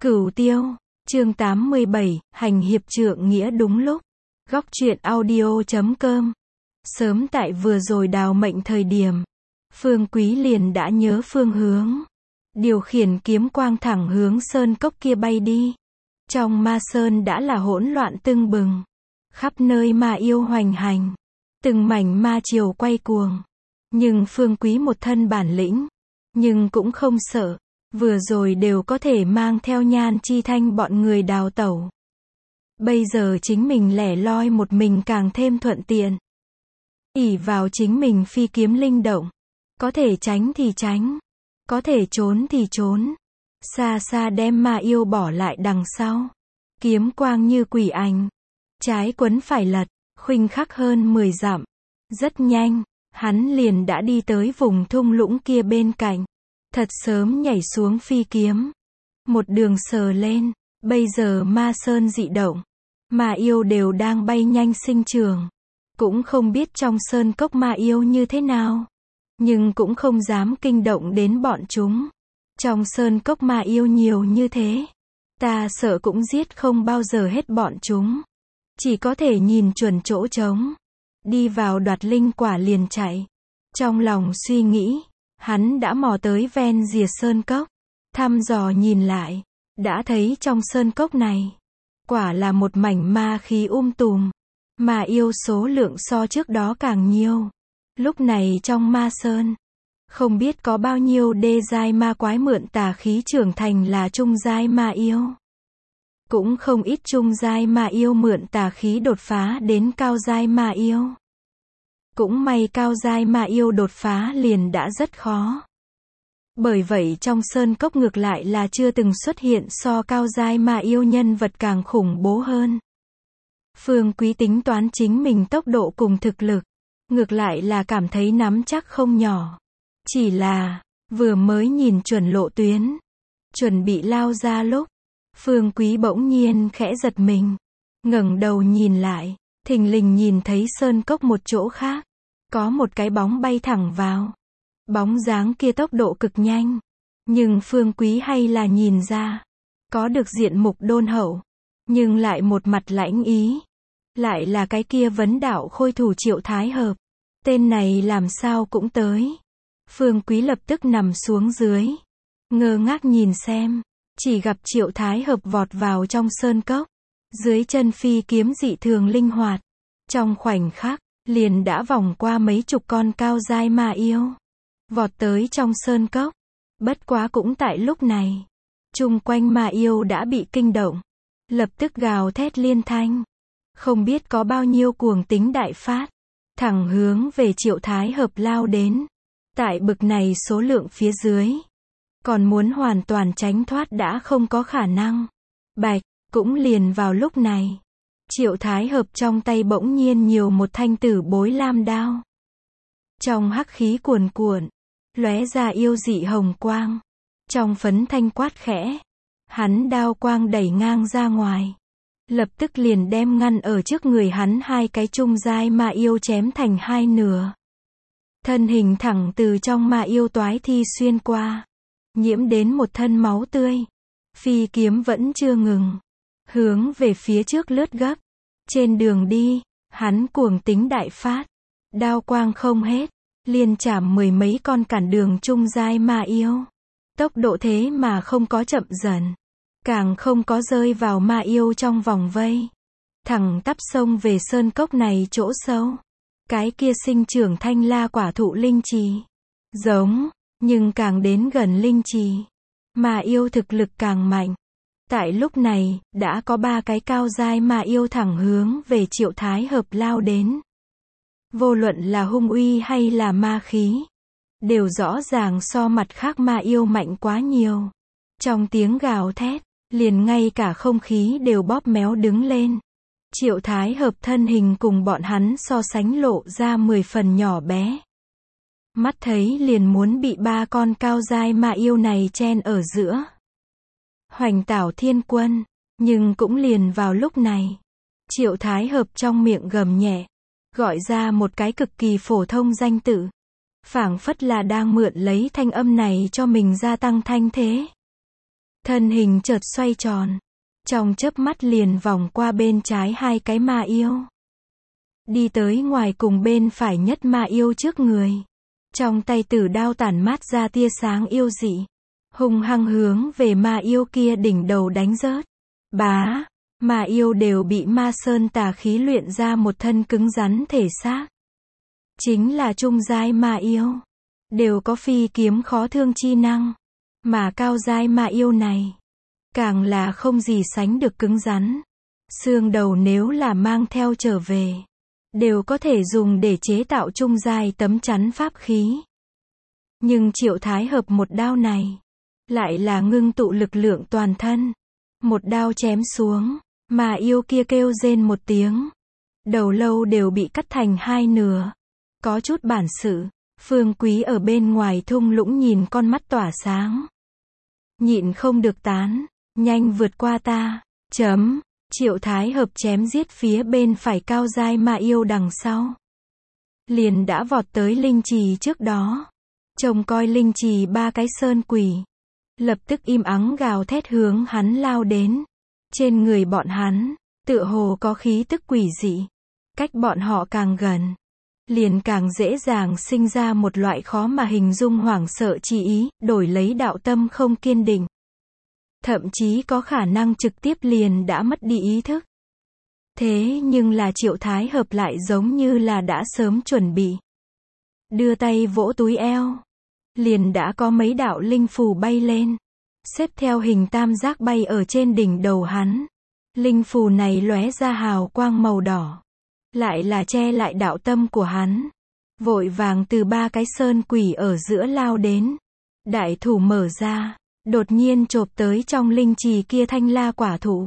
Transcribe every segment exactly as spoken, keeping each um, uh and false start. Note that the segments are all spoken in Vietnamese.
Cửu Tiêu, chương tám mươi bảy, hành hiệp trượng nghĩa đúng lúc. Góc truyện audio chấm com. Sớm tại vừa rồi đào mệnh thời điểm, Phương Quý liền đã nhớ phương hướng, điều khiển kiếm quang thẳng hướng sơn cốc kia bay đi. Trong ma sơn đã là hỗn loạn tưng bừng, khắp nơi ma yêu hoành hành, từng mảnh ma triều quay cuồng. Nhưng Phương Quý một thân bản lĩnh, nhưng cũng không sợ, vừa rồi đều có thể mang theo Nhan Chi Thanh bọn người đào tẩu. Bây giờ chính mình lẻ loi một mình càng thêm thuận tiện. Ỷ vào chính mình phi kiếm linh động, có thể tránh thì tránh, có thể trốn thì trốn, xa xa đem ma yêu bỏ lại đằng sau. Kiếm quang như quỷ ảnh, trái quấn phải lật, khuynh khắc hơn mười dặm. Rất nhanh, hắn liền đã đi tới vùng thung lũng kia bên cạnh. Thật sớm nhảy xuống phi kiếm, một đường sờ lên. Bây giờ ma sơn dị động, ma yêu đều đang bay nhanh sinh trưởng. Cũng không biết trong sơn cốc ma yêu như thế nào, nhưng cũng không dám kinh động đến bọn chúng. Trong sơn cốc ma yêu nhiều như thế, ta sợ cũng giết không bao giờ hết bọn chúng. Chỉ có thể nhìn chuẩn chỗ trống, đi vào đoạt linh quả liền chạy. Trong lòng suy nghĩ, hắn đã mò tới ven rìa sơn cốc, thăm dò nhìn lại, đã thấy trong sơn cốc này, quả là một mảnh ma khí um tùm, ma yêu số lượng so trước đó càng nhiều. Lúc này trong ma sơn, không biết có bao nhiêu đê giai ma quái mượn tà khí trưởng thành là trung giai ma yêu. Cũng không ít trung giai ma yêu mượn tà khí đột phá đến cao giai ma yêu. Cũng may cao giai ma yêu đột phá liền đã rất khó. Bởi vậy trong sơn cốc ngược lại là chưa từng xuất hiện so cao giai ma yêu nhân vật càng khủng bố hơn. Phương Quý tính toán chính mình tốc độ cùng thực lực, ngược lại là cảm thấy nắm chắc không nhỏ. Chỉ là, vừa mới nhìn chuẩn lộ tuyến, chuẩn bị lao ra lúc, Phương Quý bỗng nhiên khẽ giật mình, ngẩng đầu nhìn lại, thình lình nhìn thấy sơn cốc một chỗ khác, có một cái bóng bay thẳng vào. Bóng dáng kia tốc độ cực nhanh, nhưng Phương Quý hay là nhìn ra, có được diện mục đôn hậu, nhưng lại một mặt lãnh ý. Lại là cái kia vấn đạo khôi thủ Triệu Thái Hợp. Tên này làm sao cũng tới. Phương Quý lập tức nằm xuống dưới, ngơ ngác nhìn xem, chỉ gặp Triệu Thái Hợp vọt vào trong sơn cốc, dưới chân phi kiếm dị thường linh hoạt, trong khoảnh khắc, liền đã vòng qua mấy chục con cao giai ma yêu, vọt tới trong sơn cốc. Bất quá cũng tại lúc này, chung quanh ma yêu đã bị kinh động, lập tức gào thét liên thanh, không biết có bao nhiêu cuồng tính đại phát, thẳng hướng về Triệu Thái Hợp lao đến. Tại bực này số lượng phía dưới, còn muốn hoàn toàn tránh thoát đã không có khả năng. Bạch, cũng liền vào lúc này, Triệu Thái Hợp trong tay bỗng nhiên nhiều một thanh tử bối lam đao. Trong hắc khí cuồn cuộn, lóe ra yêu dị hồng quang. Trong phấn thanh quát khẽ, hắn đao quang đẩy ngang ra ngoài, lập tức liền đem ngăn ở trước người hắn hai cái trung giai ma yêu chém thành hai nửa. Thân hình thẳng từ trong ma yêu toái thi xuyên qua, nhiễm đến một thân máu tươi. Phi kiếm vẫn chưa ngừng, hướng về phía trước lướt gấp. Trên đường đi, hắn cuồng tính đại phát, đao quang không hết, liên chảm mười mấy con cản đường trung giai ma yêu. Tốc độ thế mà không có chậm dần, càng không có rơi vào ma yêu trong vòng vây. Thẳng tắp sông về sơn cốc này chỗ sâu. Cái kia sinh trưởng thanh la quả thụ linh trì. Giống, nhưng càng đến gần linh trì, ma yêu thực lực càng mạnh. Tại lúc này, đã có ba cái cao giai ma yêu thẳng hướng về Triệu Thái Hợp lao đến. Vô luận là hung uy hay là ma khí, đều rõ ràng so mặt khác ma yêu mạnh quá nhiều. Trong tiếng gào thét, liền ngay cả không khí đều bóp méo đứng lên. Triệu Thái Hợp thân hình cùng bọn hắn so sánh lộ ra mười phần nhỏ bé. Mắt thấy liền muốn bị ba con cao giai ma yêu này chen ở giữa. Hoành tảo thiên quân, nhưng cũng liền vào lúc này, Triệu Thái Hợp trong miệng gầm nhẹ, gọi ra một cái cực kỳ phổ thông danh tự, phảng phất là đang mượn lấy thanh âm này cho mình gia tăng thanh thế. Thân hình chợt xoay tròn. Trong chớp mắt liền vòng qua bên trái hai cái ma yêu. Đi tới ngoài cùng bên phải nhất ma yêu trước người. Trong tay tử đao tản mát ra tia sáng yêu dị. Hung hăng hướng về ma yêu kia đỉnh đầu đánh rớt. Bá, ma yêu đều bị ma sơn tà khí luyện ra một thân cứng rắn thể xác. Chính là trung giai ma yêu. Đều có phi kiếm khó thương chi năng. Mà cao giai ma yêu này. Càng là không gì sánh được cứng rắn. Xương đầu nếu là mang theo trở về. Đều có thể dùng để chế tạo trung giai tấm chắn pháp khí. Nhưng Triệu Thái Hợp một đao này. Lại là ngưng tụ lực lượng toàn thân. Một đao chém xuống. Mà yêu kia kêu rên một tiếng. Đầu lâu đều bị cắt thành hai nửa. Có chút bản sự. Phương Quý ở bên ngoài thung lũng nhìn con mắt tỏa sáng. Nhịn không được tán. Nhanh vượt qua ta. Chấm. Triệu Thái Hợp chém giết phía bên phải cao giai ma yêu đằng sau. Liền đã vọt tới linh trì trước đó. Trông coi linh trì ba cái sơn quỷ. Lập tức im ắng gào thét hướng hắn lao đến. Trên người bọn hắn, tựa hồ có khí tức quỷ dị. Cách bọn họ càng gần, liền càng dễ dàng sinh ra một loại khó mà hình dung hoảng sợ chi ý, đổi lấy đạo tâm không kiên định. Thậm chí có khả năng trực tiếp liền đã mất đi ý thức. Thế nhưng là Triệu Thái Hợp lại giống như là đã sớm chuẩn bị. Đưa tay vỗ túi eo. Liền đã có mấy đạo linh phù bay lên. Xếp theo hình tam giác bay ở trên đỉnh đầu hắn. Linh phù này lóe ra hào quang màu đỏ. Lại là che lại đạo tâm của hắn. Vội vàng từ ba cái sơn quỷ ở giữa lao đến. Đại thủ mở ra. Đột nhiên chộp tới trong linh trì kia thanh la quả thụ.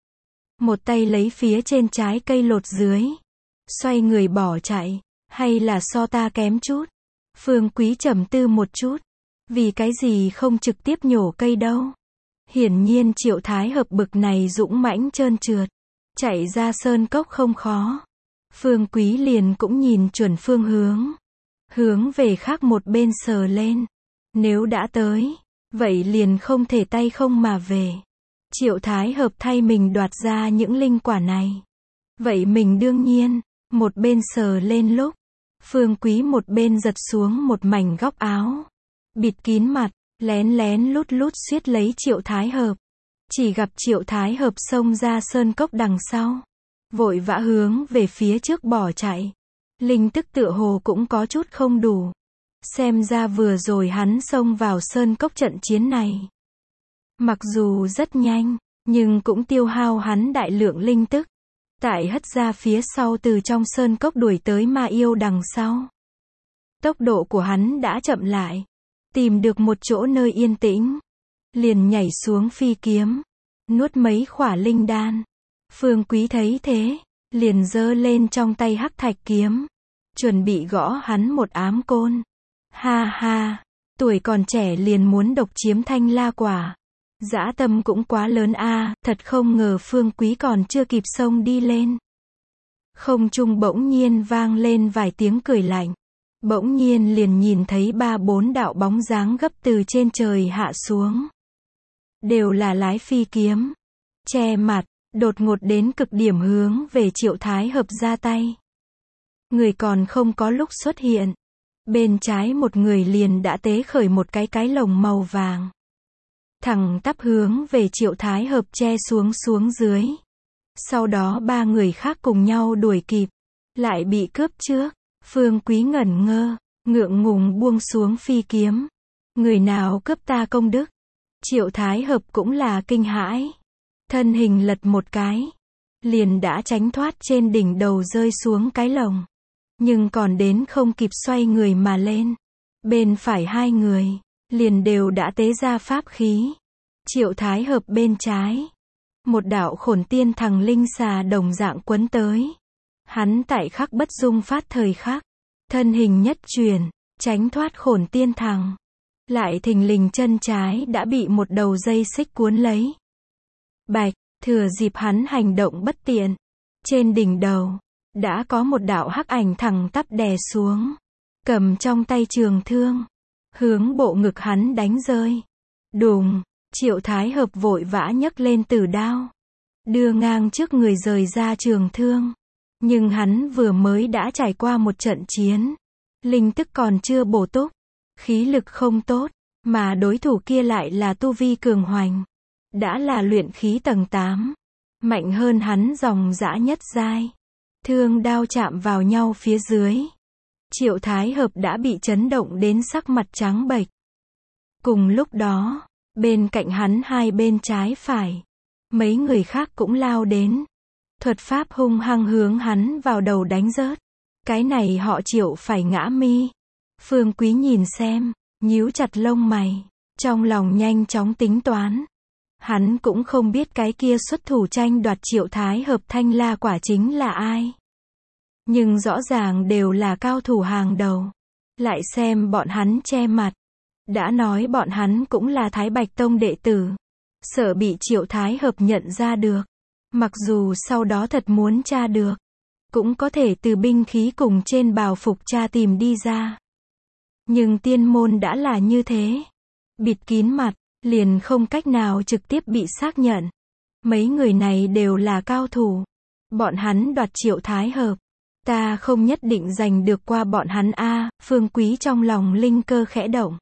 Một tay lấy phía trên trái cây lột dưới. Xoay người bỏ chạy. Hay là so ta kém chút. Phương Quý trầm tư một chút. Vì cái gì không trực tiếp nhổ cây đâu. Hiển nhiên Triệu Thái Hợp bực này dũng mãnh trơn trượt. Chạy ra sơn cốc không khó. Phương Quý liền cũng nhìn chuẩn phương hướng. Hướng về khác một bên sờ lên. Nếu đã tới. Vậy liền không thể tay không mà về. Triệu Thái Hợp thay mình đoạt ra những linh quả này. Vậy mình đương nhiên. Một bên sờ lên lúc. Phương Quý một bên giật xuống một mảnh góc áo. Bịt kín mặt. Lén lén lút lút suýt lấy Triệu Thái Hợp. Chỉ gặp Triệu Thái Hợp xông ra sơn cốc đằng sau. Vội vã hướng về phía trước bỏ chạy. Linh tức tựa hồ cũng có chút không đủ. Xem ra vừa rồi hắn xông vào sơn cốc trận chiến này. Mặc dù rất nhanh, nhưng cũng tiêu hao hắn đại lượng linh tức. Tại hất ra phía sau từ trong sơn cốc đuổi tới ma yêu đằng sau. Tốc độ của hắn đã chậm lại. Tìm được một chỗ nơi yên tĩnh. Liền nhảy xuống phi kiếm. Nuốt mấy khỏa linh đan. Phương Quý thấy thế. Liền giơ lên trong tay hắc thạch kiếm. Chuẩn bị gõ hắn một ám côn. Ha ha. Tuổi còn trẻ liền muốn độc chiếm thanh la quả. Dã tâm cũng quá lớn a, thật không ngờ Phương Quý còn chưa kịp xông đi lên. Không trung bỗng nhiên vang lên vài tiếng cười lạnh. Bỗng nhiên liền nhìn thấy ba bốn đạo bóng dáng gấp từ trên trời hạ xuống. Đều là lái phi kiếm. Che mặt, đột ngột đến cực điểm hướng về Triệu Thái Hợp ra tay. Người còn không có lúc xuất hiện. Bên trái một người liền đã tế khởi một cái cái lồng màu vàng. Thẳng tắp hướng về Triệu Thái Hợp che xuống xuống dưới. Sau đó ba người khác cùng nhau đuổi kịp. Lại bị cướp trước. Phương Quý ngẩn ngơ. Ngượng ngùng buông xuống phi kiếm. Người nào cướp ta công đức? Triệu Thái Hợp cũng là kinh hãi. Thân hình lật một cái. Liền đã tránh thoát trên đỉnh đầu rơi xuống cái lồng. Nhưng còn đến không kịp xoay người mà lên. Bên phải hai người. Liền đều đã tế ra pháp khí. Triệu Thái Hợp bên trái. Một đạo khổn tiên thằng linh xà đồng dạng quấn tới. Hắn tại khắc bất dung phát thời khắc. Thân hình nhất chuyển. Tránh thoát khổn tiên thằng. Lại thình lình chân trái đã bị một đầu dây xích cuốn lấy. Bạch, thừa dịp hắn hành động bất tiện. Trên đỉnh đầu. Đã có một đạo hắc ảnh thẳng tắp đè xuống. Cầm trong tay trường thương. Hướng bộ ngực hắn đánh rơi. Đùng, Triệu Thái Hợp vội vã nhấc lên tử đao, đưa ngang trước người rời ra trường thương. Nhưng hắn vừa mới đã trải qua một trận chiến, linh tức còn chưa bổ túc, khí lực không tốt, mà đối thủ kia lại là tu vi cường hoành, đã là luyện khí tầng tám, mạnh hơn hắn dòng dã nhất giai. Thương đao chạm vào nhau phía dưới, Triệu Thái Hợp đã bị chấn động đến sắc mặt trắng bệch. Cùng lúc đó, bên cạnh hắn hai bên trái phải, mấy người khác cũng lao đến, thuật pháp hung hăng hướng hắn vào đầu đánh rớt. Cái này họ Triệu phải ngã mi. Phương Quý nhìn xem, nhíu chặt lông mày, trong lòng nhanh chóng tính toán. Hắn cũng không biết cái kia xuất thủ tranh đoạt Triệu Thái Hợp Thanh La quả chính là ai. Nhưng rõ ràng đều là cao thủ hàng đầu. Lại xem bọn hắn che mặt. Đã nói bọn hắn cũng là Thái Bạch Tông đệ tử. Sợ bị Triệu Thái Hợp nhận ra được. Mặc dù sau đó thật muốn tra được, cũng có thể từ binh khí cùng trên bào phục tra tìm đi ra. Nhưng tiên môn đã là như thế. Bịt kín mặt, liền không cách nào trực tiếp bị xác nhận. Mấy người này đều là cao thủ. Bọn hắn đoạt Triệu Thái Hợp. Ta không nhất định giành được qua bọn hắn a. Phương Quý trong lòng linh cơ khẽ động.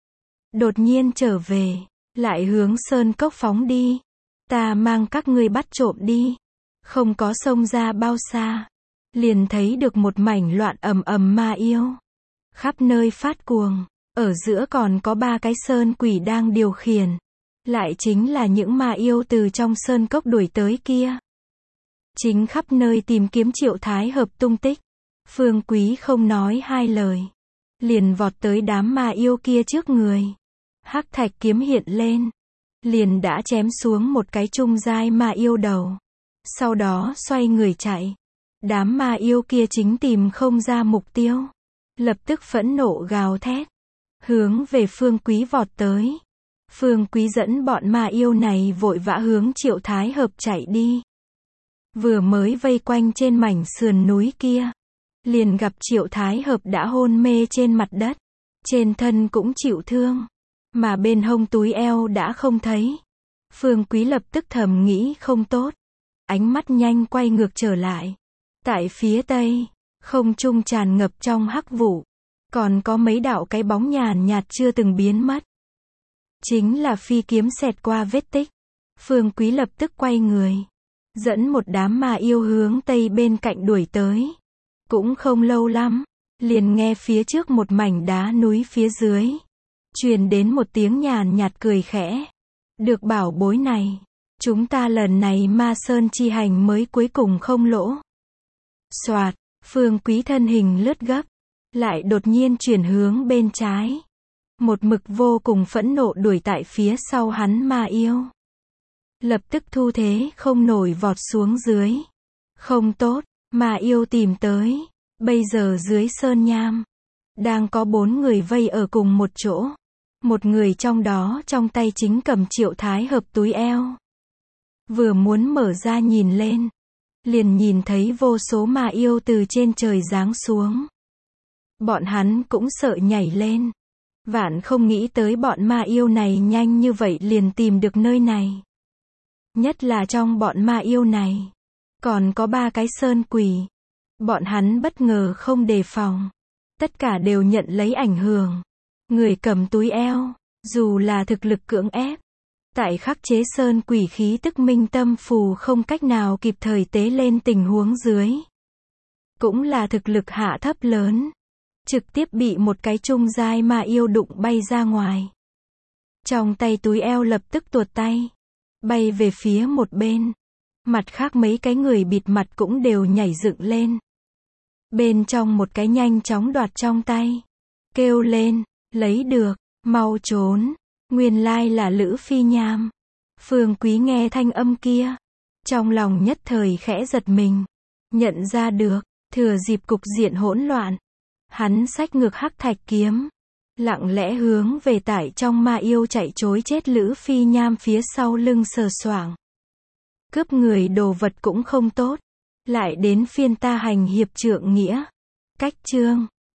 Đột nhiên trở về, lại hướng sơn cốc phóng đi. Ta mang các ngươi bắt trộm đi. Không có xông ra bao xa, liền thấy được một mảnh loạn ầm ầm ma yêu. Khắp nơi phát cuồng, ở giữa còn có ba cái sơn quỷ đang điều khiển. Lại chính là những ma yêu từ trong sơn cốc đuổi tới kia. Chính khắp nơi tìm kiếm Triệu Thái Hợp tung tích. Phương Quý không nói hai lời, liền vọt tới đám ma yêu kia trước người. Hắc thạch kiếm hiện lên, liền đã chém xuống một cái trung giai ma yêu đầu. Sau đó xoay người chạy. Đám ma yêu kia chính tìm không ra mục tiêu, lập tức phẫn nộ gào thét, hướng về Phương Quý vọt tới. Phương Quý dẫn bọn ma yêu này vội vã hướng Triệu Thái Hợp chạy đi. Vừa mới vây quanh trên mảnh sườn núi kia, liền gặp Triệu Thái Hợp đã hôn mê trên mặt đất, trên thân cũng chịu thương, mà bên hông túi eo đã không thấy. Phương Quý lập tức thầm nghĩ không tốt, ánh mắt nhanh quay ngược trở lại. Tại phía tây, không trung tràn ngập trong hắc vụ, còn có mấy đạo cái bóng nhàn nhạt chưa từng biến mất. Chính là phi kiếm xẹt qua vết tích. Phương Quý lập tức quay người, dẫn một đám ma yêu hướng tây bên cạnh đuổi tới. Cũng không lâu lắm, liền nghe phía trước một mảnh đá núi phía dưới, truyền đến một tiếng nhàn nhạt cười khẽ. Được bảo bối này, chúng ta lần này ma sơn chi hành mới cuối cùng không lỗ. Soạt, Phương Quý thân hình lướt gấp, lại đột nhiên chuyển hướng bên trái. Một mực vô cùng phẫn nộ đuổi tại phía sau hắn ma yêu. Lập tức thu thế không nổi vọt xuống dưới. Không tốt, ma yêu tìm tới. Bây giờ dưới sơn nham, đang có bốn người vây ở cùng một chỗ. Một người trong đó trong tay chính cầm Triệu Thái Hợp túi eo. Vừa muốn mở ra nhìn lên, liền nhìn thấy vô số ma yêu từ trên trời giáng xuống. Bọn hắn cũng sợ nhảy lên. Vạn không nghĩ tới bọn ma yêu này nhanh như vậy liền tìm được nơi này. Nhất là trong bọn ma yêu này, còn có ba cái sơn quỷ. Bọn hắn bất ngờ không đề phòng. Tất cả đều nhận lấy ảnh hưởng. Người cầm túi eo, dù là thực lực cưỡng ép, tại khắc chế sơn quỷ khí tức minh tâm phù không cách nào kịp thời tế lên tình huống dưới. Cũng là thực lực hạ thấp lớn. Trực tiếp bị một cái trung giai ma yêu đụng bay ra ngoài. Trong tay túi eo lập tức tuột tay, bay về phía một bên. Mặt khác mấy cái người bịt mặt cũng đều nhảy dựng lên. Bên trong một cái nhanh chóng đoạt trong tay, kêu lên, lấy được, mau trốn. Nguyên lai là Lữ Phi Nham. Phương Quý nghe thanh âm kia, trong lòng nhất thời khẽ giật mình, nhận ra được, thừa dịp cục diện hỗn loạn, hắn xách ngược hắc thạch kiếm, lặng lẽ hướng về tải trong ma yêu chạy trối chết Lữ Phi Nham phía sau lưng sờ soạng. Cướp người đồ vật cũng không tốt, lại đến phiên ta hành hiệp trượng nghĩa. Cách chương